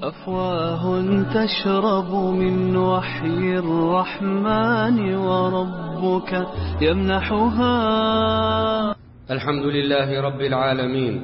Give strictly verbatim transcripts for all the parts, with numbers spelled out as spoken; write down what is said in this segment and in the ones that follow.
أفواه تشرب من وحي الرحمن وربك يمنحها. الحمد لله رب العالمين،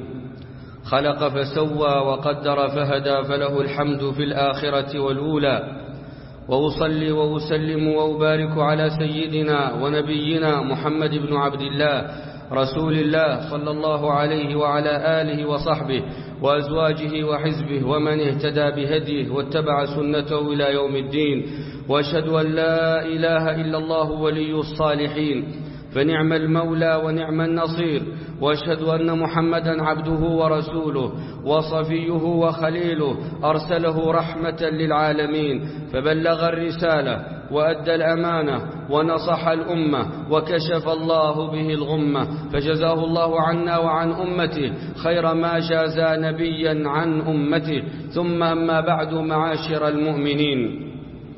خلق فسوى وقدر فهدى، فله الحمد في الآخرة والأولى. وأصلي وأسلم وأبارك على سيدنا ونبينا محمد بن عبد الله رسول الله صلى الله عليه وعلى آله وصحبه وأزواجه وحزبه ومن اهتدى بهديه واتبع سنته إلى يوم الدين. وأشهد أن لا إله إلا الله ولي الصالحين، فنعم المولى ونعم النصير. وأشهد أن محمدا عبده ورسوله وصفيه وخليله، أرسله رحمة للعالمين، فبلغ الرسالة وأدى الأمانة ونصح الأمة وكشف الله به الغمة، فجزاه الله عنا وعن أمته خير ما جازى نبيا عن أمته. ثم أما بعد، معاشر المؤمنين،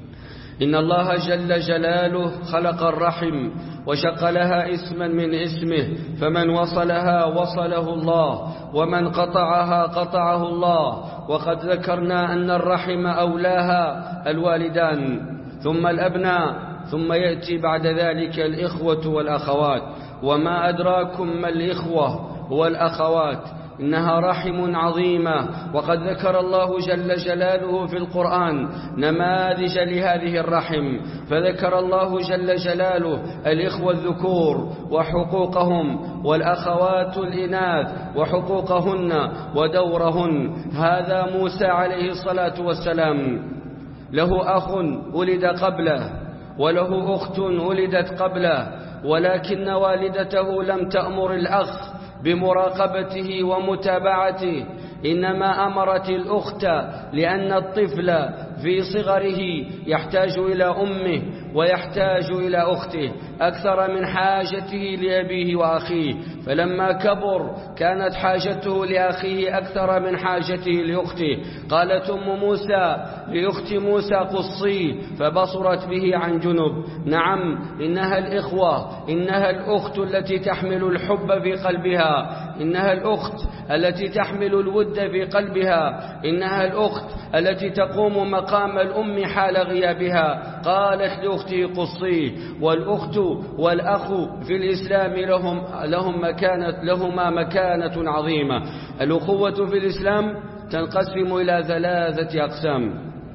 إن الله جل جلاله خلق الرحم وشق لها اسما من اسمه، فمن وصلها وصله الله، ومن قطعها قطعه الله. وقد ذكرنا أن الرحم أولاها الوالدان ثم الأبناء، ثم يأتي بعد ذلك الإخوة والأخوات. وما أدراكم ما الإخوة والأخوات؟ إنها رحم عظيمة، وقد ذكر الله جل جلاله في القرآن نماذج لهذه الرحم، فذكر الله جل جلاله الإخوة الذكور وحقوقهم، والأخوات الإناث وحقوقهن ودورهن. هذا موسى عليه الصلاة والسلام له أخ ولد قبله، وله أخت ولدت قبله، ولكن والدته لم تأمر الأخ بمراقبته ومتابعته، إنما أمرت الأخت، لأن الطفل في صغره يحتاج إلى أمه ويحتاج إلى أخته أكثر من حاجته لأبيه وأخيه، فلما كبر كانت حاجته لأخيه أكثر من حاجته لأخته. قالت أم موسى لأخت موسى قصي، فبصرت به عن جنب. نعم، إنها الإخوة، إنها الأخت التي تحمل الحب في قلبها، إنها الأخت التي تحمل الود في قلبها، إنها الأخت التي تقوم مقام الأم حال غيابها. قالت لأخته قصي. والأخت والأخ في الإسلام لهم لهم مكانة لهما مكانة عظيمة. الأخوة في الإسلام تنقسم إلى ثلاثة أقسام.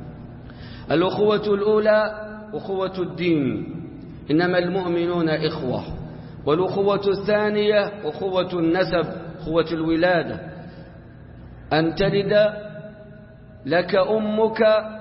الأخوة الأولى أخوة الدين، إنما المؤمنون إخوة. والأخوة الثانية أخوة النسب، أخوة الولادة، أن تلد لك أمك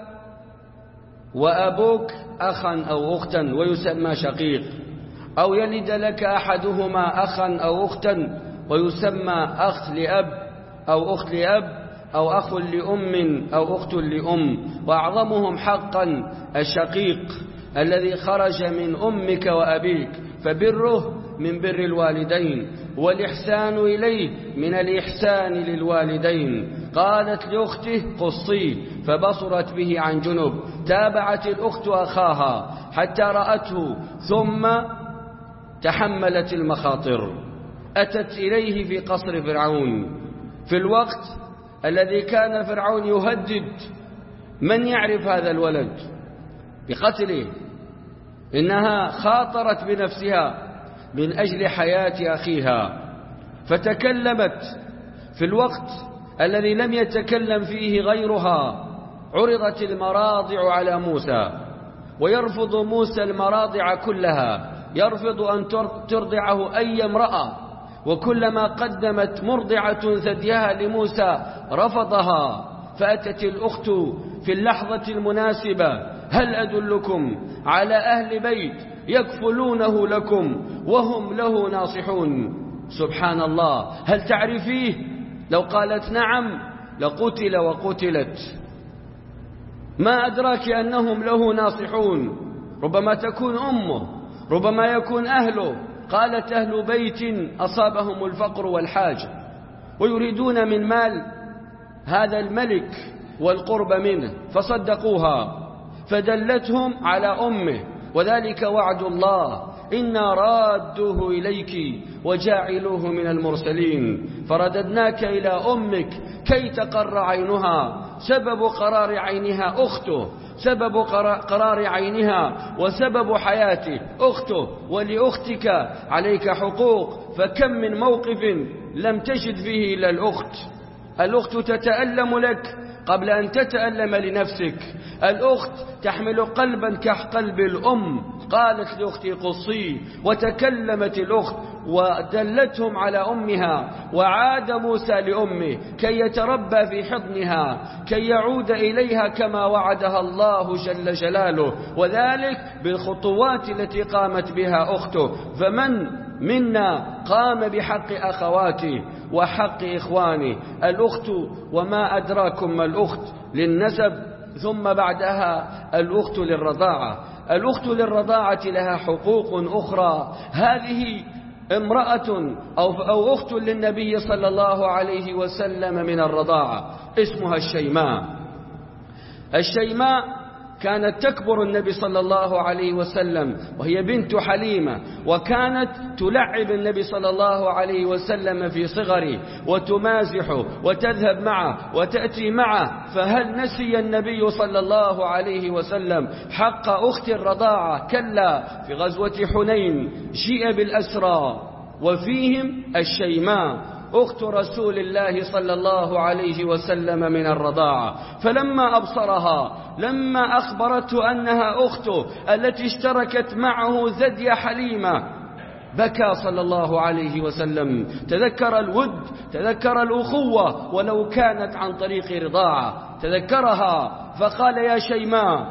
وأبوك أخا أو أختا ويسمى شقيق، أو يلد لك أحدهما أخا أو أختا ويسمى أخ لأب أو أخت لأب، أو أخ لأم أو أخت لأم. وأعظمهم حقا الشقيق الذي خرج من أمك وأبيك، فبره من بر الوالدين، والإحسان إليه من الإحسان للوالدين. قالت لأخته قصي، فبصرت به عن جنب. تابعت الأخت أخاها حتى رأته، ثم تحملت المخاطر، أتت إليه في قصر فرعون في الوقت الذي كان فرعون يهدد من يعرف هذا الولد بقتله. إنها خاطرت بنفسها من أجل حياة أخيها، فتكلمت في الوقت الذي لم يتكلم فيه غيرها. عرضت المراضع على موسى، ويرفض موسى المراضع كلها، يرفض أن ترضعه أي امرأة، وكلما قدمت مرضعة ثديها لموسى رفضها. فأتت الأخت في اللحظة المناسبة: هل أدلكم على أهل بيت يكفلونه لكم وهم له ناصحون؟ سبحان الله، هل تعرفيه؟ لو قالت نعم لقتل وقتلت. ما أدراك أنهم له ناصحون؟ ربما تكون أمه، ربما يكون أهله. قالت أهل بيت أصابهم الفقر والحاجة ويريدون من مال هذا الملك والقرب منه، فصدقوها، فدلتهم على أمه. وذلك وعد الله، إنا رادوه إليك وجاعلوه من المرسلين فرددناك إلى أمك كي تقر عينها. سبب قرار عينها أخته، سبب قرار عينها وسبب حياته أخته، ولأختك عليك حقوق، فكم من موقف لم تجد فيه إلا الأخت. الأخت تتألم لك قبل أن تتألم لنفسك. الأخت تحمل قلبا كقلب الأم. قالت لأختي قصي، وتكلمت الأخت ودلتهم على أمها. وعاد موسى لأمه كي يتربى في حضنها، كي يعود إليها كما وعدها الله جل جلاله، وذلك بالخطوات التي قامت بها أخته. فمن منا قام بحق أخواته وحق إخوانه؟ الأخت وما أدراكم ما الأخت للنسب، ثم بعدها الأخت للرضاعة. الأخت للرضاعة لها حقوق أخرى. هذه امرأة أو, أو أخت للنبي صلى الله عليه وسلم من الرضاعة، اسمها الشيماء. الشيماء كانت تكبر النبي صلى الله عليه وسلم، وهي بنت حليمة، وكانت تلعب النبي صلى الله عليه وسلم في صغره وتمازحه وتذهب معه وتأتي معه. فهل نسي النبي صلى الله عليه وسلم حق أخت الرضاعة؟ كلا. في غزوة حنين جيء بالأسرى وفيهم الشيماء أخت رسول الله صلى الله عليه وسلم من الرضاعة. فلما أبصرها، لما أخبرته أنها أخته التي اشتركت معه ثدي حليمة، بكى صلى الله عليه وسلم. تذكر الود، تذكر الأخوة ولو كانت عن طريق رضاعة، تذكرها فقال: يا شيماء،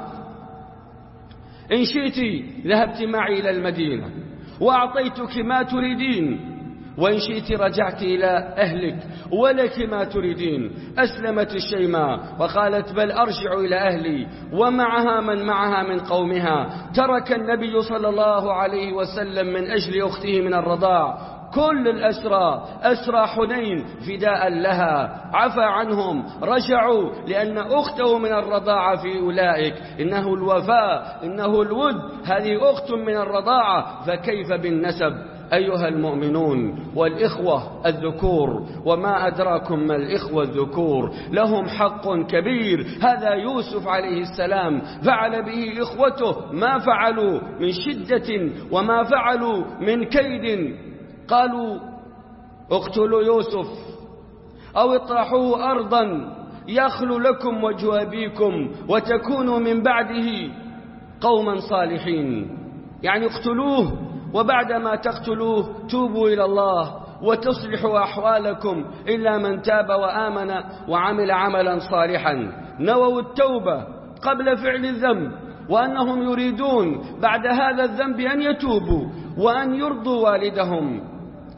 إن شئت ذهبت معي إلى المدينة وأعطيتك ما تريدين، وإن شئت رجعت إلى أهلك ولك ما تريدين. أسلمت الشيماء وقالت: بل أرجع إلى أهلي. ومعها من معها من قومها. ترك النبي صلى الله عليه وسلم من أجل أخته من الرضاع كل الأسرى، أسرى حنين فداء لها، عفى عنهم، رجعوا، لأن أخته من الرضاعة في أولئك. إنه الوفاء، إنه الود، هذه أخت من الرضاعة، فكيف بالنسب؟ أيها المؤمنون والإخوة الذكور، وما أدراكم ما الإخوة الذكور، لهم حق كبير. هذا يوسف عليه السلام فعل به إخوته ما فعلوا من شدة وما فعلوا من كيد. قالوا: اقتلوا يوسف أو اطرحوه أرضا يخلو لكم وجه أبيكم وتكونوا من بعده قوما صالحين. يعني اقتلوه، وبعدما تقتلوه توبوا إلى الله وتصلحوا أحوالكم، إلا من تاب وآمن وعمل عملا صالحا. نووا التوبة قبل فعل الذنب، وأنهم يريدون بعد هذا الذنب أن يتوبوا وأن يرضوا والدهم.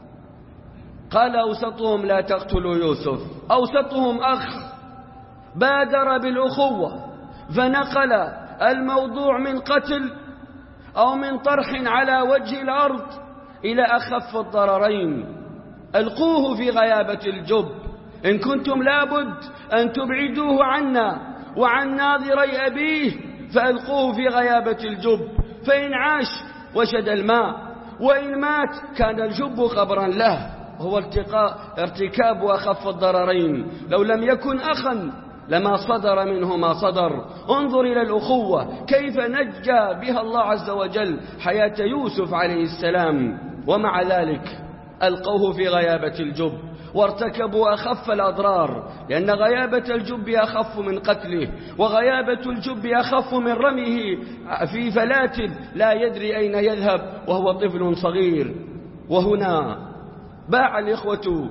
قال أوسطهم: لا تقتلوا يوسف. أوسطهم أخ بادر بالأخوة، فنقل الموضوع من قتل أو من طرح على وجه الأرض إلى أخف الضررين. ألقوه في غيابة الجب، إن كنتم لابد أن تبعدوه عنا وعن ناظري أبيه فألقوه في غيابة الجب، فإن عاش وجد الماء، وإن مات كان الجب خبرا له. هو ارتكاب أخف الضررين. لو لم يكن أخا لما صدر منه ما صدر. انظر إلى الأخوة كيف نجى بها الله عز وجل حياة يوسف عليه السلام، ومع ذلك ألقوه في غيابة الجب وارتكبوا أخف الأضرار، لأن غيابة الجب أخف من قتله، وغيابة الجب أخف من رميه في فلاة لا يدري أين يذهب وهو طفل صغير. وهنا باع الإخوة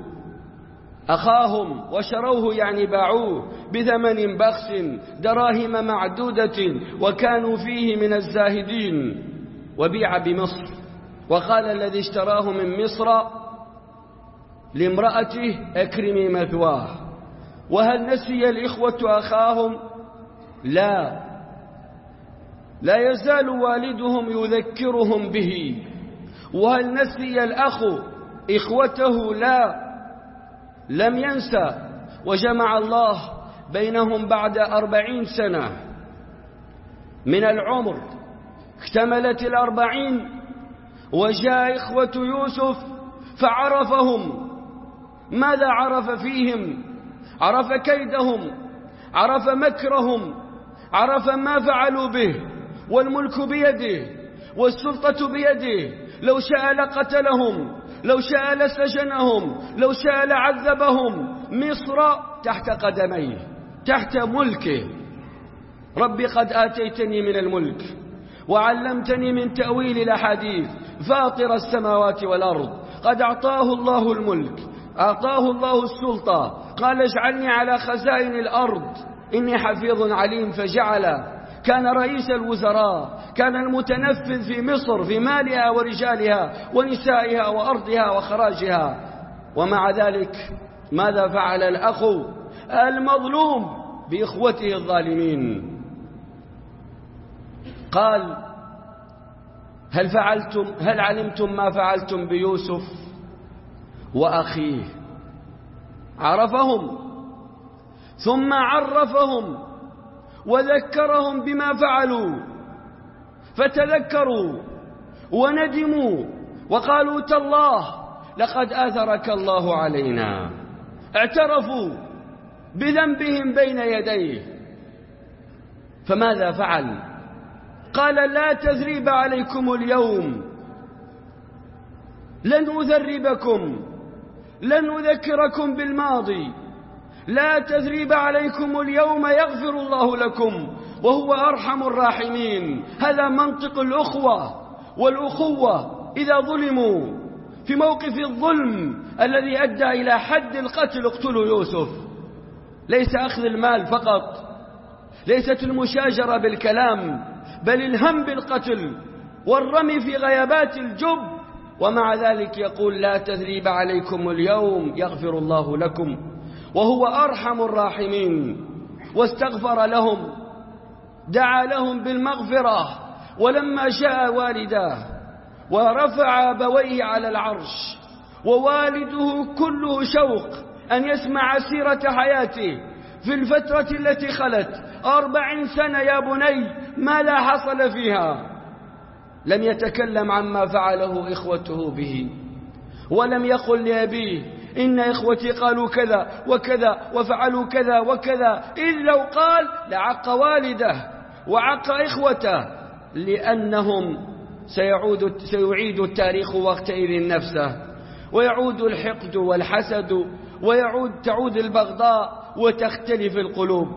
أخاهم وشروه، يعني باعوه بثمن بخس، دراهم معدودة، وكانوا فيه من الزاهدين. وبيع بمصر. وقال الذي اشتراه من مصر لامرأته: اكرمي مثواه. وهل نسي الإخوة أخاهم؟ لا، لا يزال والدهم يذكرهم به. وهل نسي الأخ إخوته؟ لا، لم ينسى. وجمع الله بينهم بعد أربعين سنة من العمر. اكتملت الأربعين وجاء إخوة يوسف فعرفهم. ماذا عرف فيهم؟ عرف كيدهم، عرف مكرهم، عرف ما فعلوا به، والملك بيده والسلطة بيده. لو شاء لقتلهم، لو شاء لسجنهم، لو شاء لعذبهم. مصر تحت قدميه، تحت ملكه. ربي قد آتيتني من الملك وعلمتني من تأويل الأحاديث، فاطر السماوات والأرض. قد أعطاه الله الملك، أعطاه الله السلطة. قال اجعلني على خزائن الأرض إني حفيظ عليم، فجعل. كان رئيس الوزراء، كان المتنفذ في مصر في مالها ورجالها ونسائها وأرضها وخراجها. ومع ذلك ماذا فعل الأخ المظلوم بإخوته الظالمين؟ قال هل فعلتم هل علمتم ما فعلتم بيوسف وأخيه؟ عرفهم ثم عرفهم وذكرهم بما فعلوا، فتذكروا وندموا وقالوا تالله لقد آثرك الله علينا. اعترفوا بذنبهم بين يديه. فماذا فعل؟ قال لا تثريب عليكم اليوم، لن أذربكم، لن أذكركم بالماضي. لا تثريب عليكم اليوم يغفر الله لكم وهو أرحم الراحمين. هذا منطق الأخوة والأخوة. إذا ظلموا في موقف الظلم الذي أدى إلى حد القتل اقتلوا يوسف. ليس أخذ المال فقط، ليست المشاجرة بالكلام، بل الهم بالقتل والرمي في غيابات الجب. ومع ذلك يقول لا تثريب عليكم اليوم يغفر الله لكم وهو أرحم الراحمين. واستغفر لهم، دعا لهم بالمغفرة. ولما جاء والداه ورفع أبويه على العرش ووالده كله شوق أن يسمع سيرة حياته في الفترة التي خلت أربعين سنة يا بني ماذا حصل فيها، لم يتكلم عما فعله إخوته به، ولم يقل لأبيه إن إخوتي قالوا كذا وكذا وفعلوا كذا وكذا. إذ لو قال لعق والده وعق إخوته، لأنهم سيعود سيعيد التاريخ وقتئذ نفسه، ويعود الحقد والحسد، ويعود تعود البغضاء وتختلف القلوب.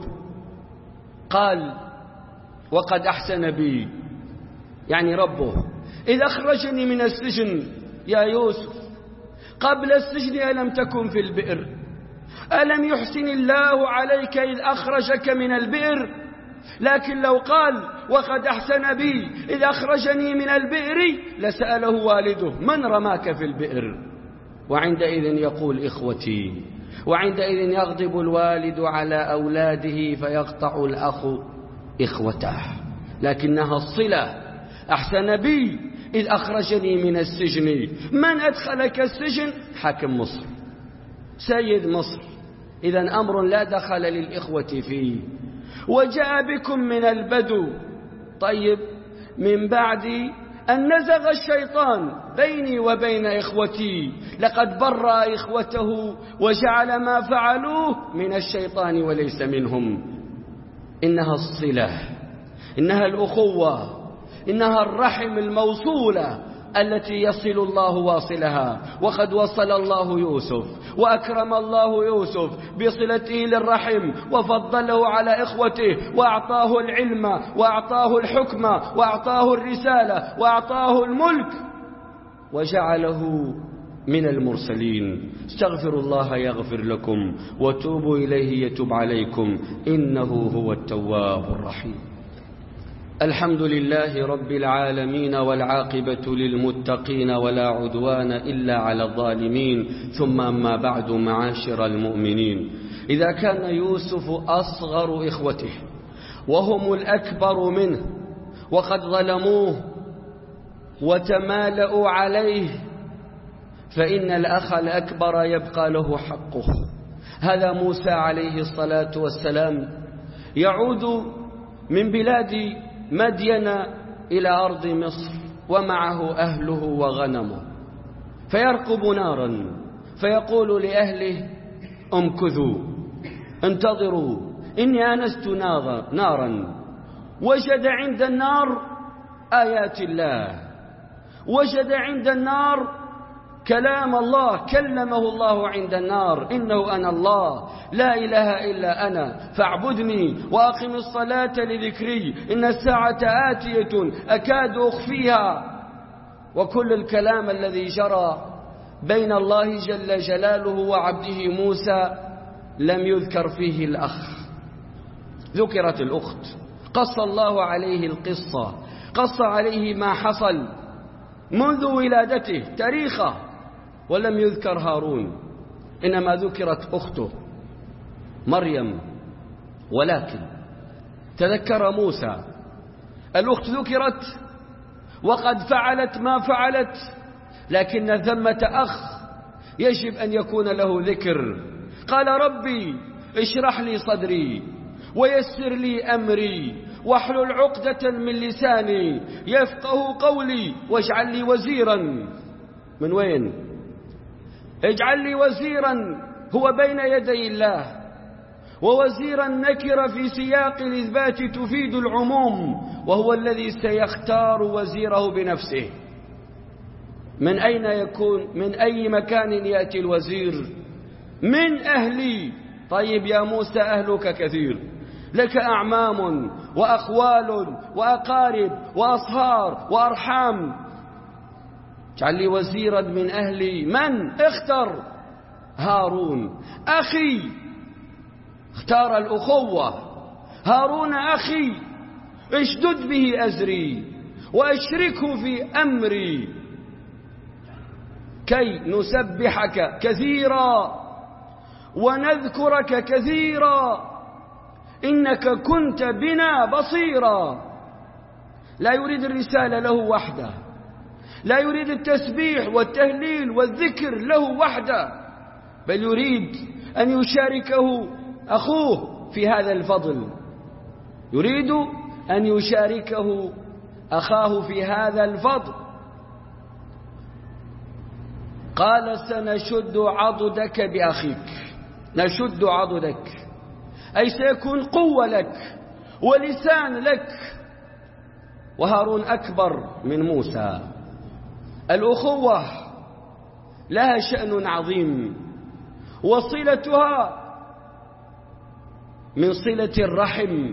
قال وقد أحسن بي، يعني ربه، إذ أخرجني من السجن يا يوسف. قبل السجن ألم تكن في البئر؟ ألم يحسن الله عليك إذ أخرجك من البئر؟ لكن لو قال وقد أحسن بي إذ أخرجني من البئر لسأله والده من رماك في البئر؟ وعندئذ يقول إخوتي. وعندئذ يغضب الوالد على أولاده فيقطع الأخ إخوته. لكنها الصلة. أحسن بي إذ أخرجني من السجن. من أدخلك السجن؟ حاكم مصر، سيد مصر. إذن أمر لا دخل للإخوة فيه. وجاء بكم من البدو. طيب، من بعد أن نزغ الشيطان بيني وبين إخوتي لقد برأ إخوته وجعل ما فعلوه من الشيطان وليس منهم. إنها الصلة، إنها الأخوة، إنها الرحم الموصولة التي يصل الله واصلها. وقد وصل الله يوسف وأكرم الله يوسف بصلته للرحم وفضله على إخوته وأعطاه العلم وأعطاه الحكم وأعطاه الرسالة وأعطاه الملك وجعله من المرسلين. استغفروا الله يغفر لكم وتوبوا إليه يتوب عليكم إنه هو التواب الرحيم. الحمد لله رب العالمين والعاقبة للمتقين ولا عدوان إلا على الظالمين. ثم أما بعد، معاشر المؤمنين، إذا كان يوسف أصغر إخوته وهم الأكبر منه وقد ظلموه وتمالأوا عليه، فإن الأخ الأكبر يبقى له حقه. هذا موسى عليه الصلاة والسلام يعود من بلاد مدين إلى أرض مصر ومعه أهله وغنمه، فيرقب نارا فيقول لأهله امكثوا انتظروا إني آنست نارا. وجد عند النار آيات الله، وجد عند النار كلام الله، كلمه الله عند النار: إنه أنا الله لا إله إلا أنا فاعبدني وأقم الصلاة لذكري إن الساعة آتية أكاد أخفيها. وكل الكلام الذي جرى بين الله جل جلاله وعبده موسى لم يذكر فيه الأخ، ذكرت الأخت، قص الله عليه القصة، قص عليه ما حصل منذ ولادته تاريخه، ولم يذكر هارون، إنما ذكرت أخته مريم. ولكن تذكر موسى الأخت ذكرت وقد فعلت ما فعلت، لكن ثمة أخ يجب أن يكون له ذكر. قال: ربي اشرح لي صدري ويسر لي أمري واحلل عقدة من لساني يفقه قولي واجعل لي وزيرا. من وين؟ اجعل لي وزيرا هو بين يدي الله، ووزيرا نكر في سياق الإثبات تفيد العموم، وهو الذي سيختار وزيره بنفسه. من أين يكون؟ من أي مكان يأتي الوزير؟ من أهلي. طيب يا موسى أهلك كثير، لك أعمام وأخوال وأقارب وأصهار وأرحام، اجعل لي وزيرا من أهلي. من؟ اختر هارون أخي، اختار الأخوة. هارون أخي اشدد به أزري وأشركه في أمري كي نسبحك كثيرا ونذكرك كثيرا إنك كنت بنا بصيرا. لا يريد الرسالة له وحده، لا يريد التسبيح والتهليل والذكر له وحده، بل يريد أن يشاركه أخوه في هذا الفضل، يريد أن يشاركه أخاه في هذا الفضل. قال: سنشد عضدك بأخيك. نشد عضدك أي سيكون قوة لك ولسان لك. وهارون أكبر من موسى. الأخوة لها شأن عظيم، وصلتها من صلة الرحم.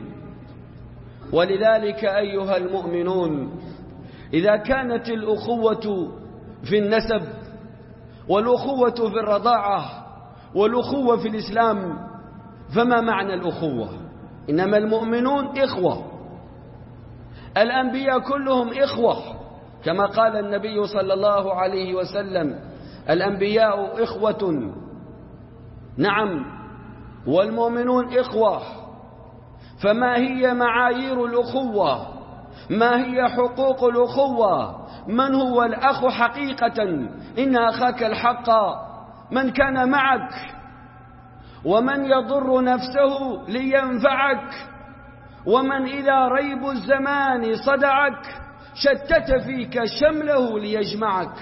ولذلك أيها المؤمنون، إذا كانت الأخوة في النسب والأخوة في الرضاعة والأخوة في الإسلام، فما معنى الأخوة؟ إنما المؤمنون إخوة، الأنبياء كلهم إخوة، كما قال النبي صلى الله عليه وسلم: الأنبياء إخوة. نعم، والمؤمنون إخوة. فما هي معايير الأخوة؟ ما هي حقوق الأخوة؟ من هو الأخ حقيقة؟ إن أخاك الحق من كان معك، ومن يضر نفسه لينفعك، ومن إذا ريب الزمان صدعك شتت فيك شمله ليجمعك.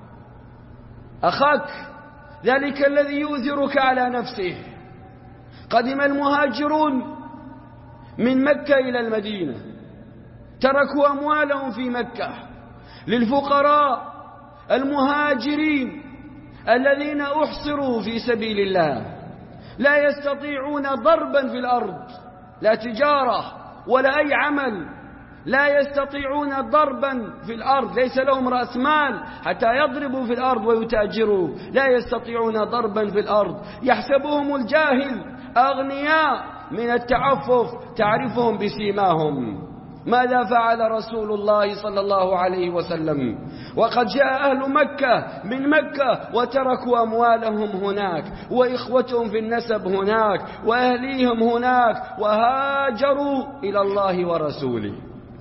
أخاك ذلك الذي يؤثرك على نفسه. قدم المهاجرون من مكة إلى المدينة، تركوا أموالهم في مكة للفقراء المهاجرين الذين أحصروا في سبيل الله، لا يستطيعون ضربا في الأرض، لا تجارة ولا أي عمل، لا يستطيعون ضربا في الأرض، ليس لهم رأس مال حتى يضربوا في الأرض ويتاجروا، لا يستطيعون ضربا في الأرض. يحسبهم الجاهل أغنياء من التعفف، تعرفهم بسيماهم. ماذا فعل رسول الله صلى الله عليه وسلم وقد جاء أهل مكة من مكة وتركوا أموالهم هناك وإخوتهم في النسب هناك وأهليهم هناك وهاجروا إلى الله ورسوله؟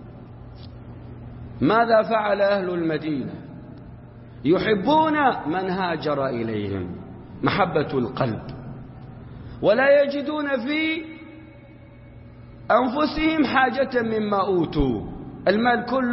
ماذا فعل أهل المدينة؟ يحبون من هاجر إليهم محبة القلب، ولا يجدون في أنفسهم حاجة مما أوتوا. المال كله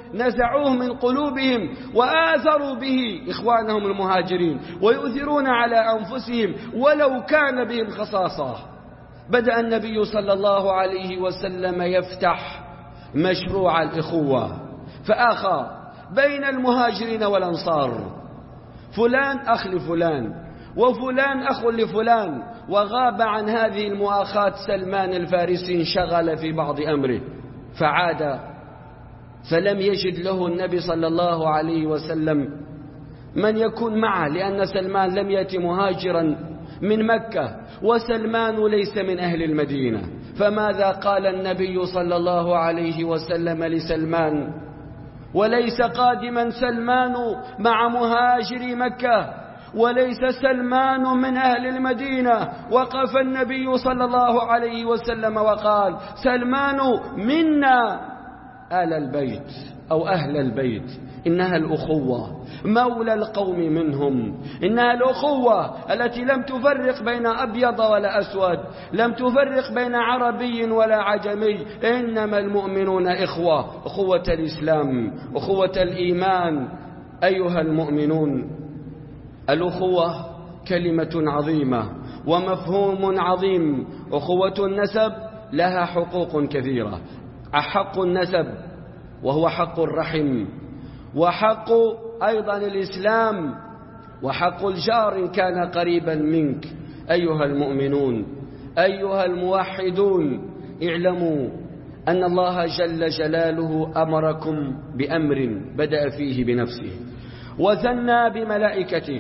نزعوه من قلوبهم وآثروا به إخوانهم المهاجرين ويؤثرون على أنفسهم ولو كان بهم خصاصة. بدأ النبي صلى الله عليه وسلم يفتح مشروع الإخوة، فآخى بين المهاجرين والأنصار، فلان أخ لفلان وفلان أخ لفلان، وغاب عن هذه المؤاخاة سلمان الفارسي، انشغل في بعض أمره فعاد، فلم يجد له النبي صلى الله عليه وسلم من يكون معه، لأن سلمان لم يأتي مهاجرا من مكة وسلمان ليس من أهل المدينة. فماذا قال النبي صلى الله عليه وسلم لسلمان؟ وليس قادما سلمان مع مهاجر مكة، وليس سلمان من أهل المدينة. وقف النبي صلى الله عليه وسلم وقال: سلمان منا آل البيت أو أهل البيت، إنها الأخوة، مولى القوم منهم، إنها الأخوة التي لم تفرق بين أبيض ولا أسود، لم تفرق بين عربي ولا عجمي، إنما المؤمنون إخوة، أخوة الإسلام، أخوة الإيمان. أيها المؤمنون، الأخوة كلمة عظيمة ومفهوم عظيم. أخوة النسب لها حقوق كثيرة، حق النسب وهو حق الرحم، وحق أيضا الإسلام، وحق الجار إن كان قريبا منك. أيها المؤمنون، أيها الموحدون، اعلموا أن الله جل جلاله أمركم بأمر بدأ فيه بنفسه وثنى بملائكته،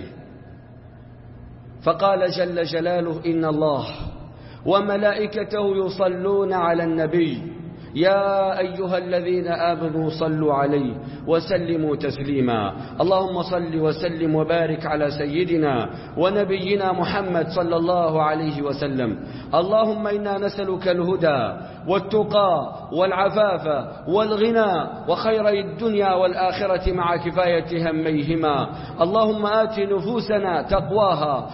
فقال جل جلاله: إن الله وملائكته يصلون على النبي يا أيها الذين آمنوا صلوا عليه وسلموا تسليما. اللهم صل وسلم وبارك على سيدنا ونبينا محمد صلى الله عليه وسلم. اللهم إنا نسألك الهدى والتقى والعفاف والغنى وخيري الدنيا والآخرة مع كفاية هميهما. اللهم آت نفوسنا تقواها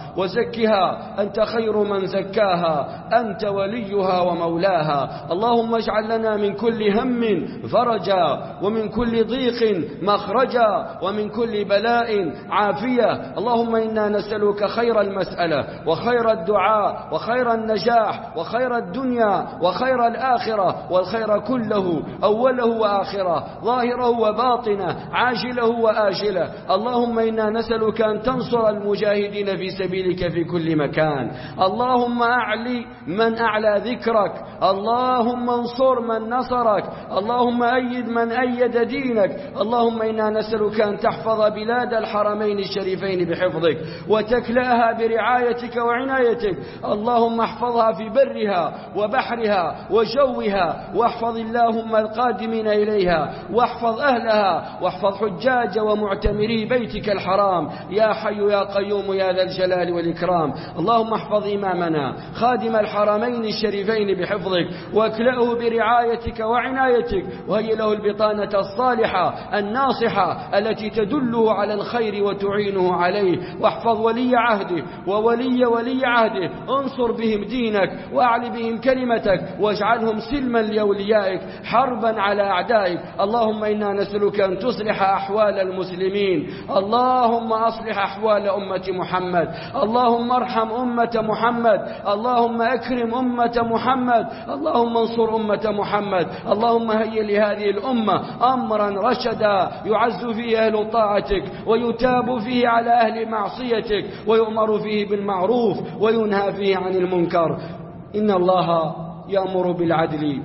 وزكها أنت خير من زكاها، أنت وليها ومولاها. اللهم اجعل لنا من كل هم فرجا، ومن كل ضيق مخرجا، ومن كل بلاء عافية. اللهم إنا نسألك خير المسألة وخير الدعاء وخير النجاح وخير الدنيا وخير الآخرة، والخير كله أوله وآخره، ظاهره وباطنه، عاجله وآجله. اللهم إنا نسألك أن تنصر المجاهدين في سبيلك في كل مكان. اللهم أعلي من أعلى ذكرك، اللهم انصر من نصرك، اللهم أيد من أيد دينك. اللهم إنا نسألك أن تحفظ بلاد الحرمين الشريفين بحفظك وتكلأها برعايتك وعنايتك. اللهم احفظها في برها وبحرها وجوها، واحفظ اللهم القادمين إليها، واحفظ أهلها، واحفظ حجاج ومعتمري بيتك الحرام يا حي يا قيوم يا ذا الجلال والإكرام. اللهم احفظ إمامنا خادم الحرمين الشريفين بحفظك واكلأه برعايتك وعنايتك، وهي له البطانة الصالحة الناصحة التي تدله على الخير وتعينه عليه. واحفظ ولي عهده وولي ولي عهده، انصر بهم دينك واعل بهم كلمتك، واجعلهم سلما لأوليائك حربا على أعدائك. اللهم إنا نسألك أن تصلح أحوال المسلمين، اللهم أصلح أحوال أمة محمد، اللهم ارحم أمة محمد، اللهم أكرم أمة محمد، اللهم انصر أمة محمد. اللهم هيئ لهذه الأمة أمرا رشدا يعز فيه أهل طاعتك ويتاب فيه على أهل معصيتك، ويؤمر فيه بالمعروف وينهى فيه عن المنكر. إن الله يأمر بالعدل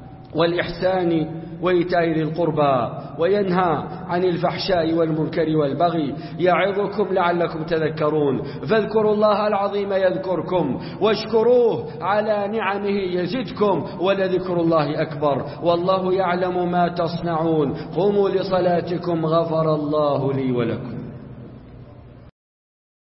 والإحسان وإيتاء ذي القربى وينهى عن الفحشاء والمنكر والبغي، يعظكم لعلكم تذكرون. فاذكروا الله العظيم يذكركم، واشكروه على نعمه يزدكم، ولذكر الله أكبر، والله يعلم ما تصنعون. قوموا لصلاتكم غفر الله لي ولكم.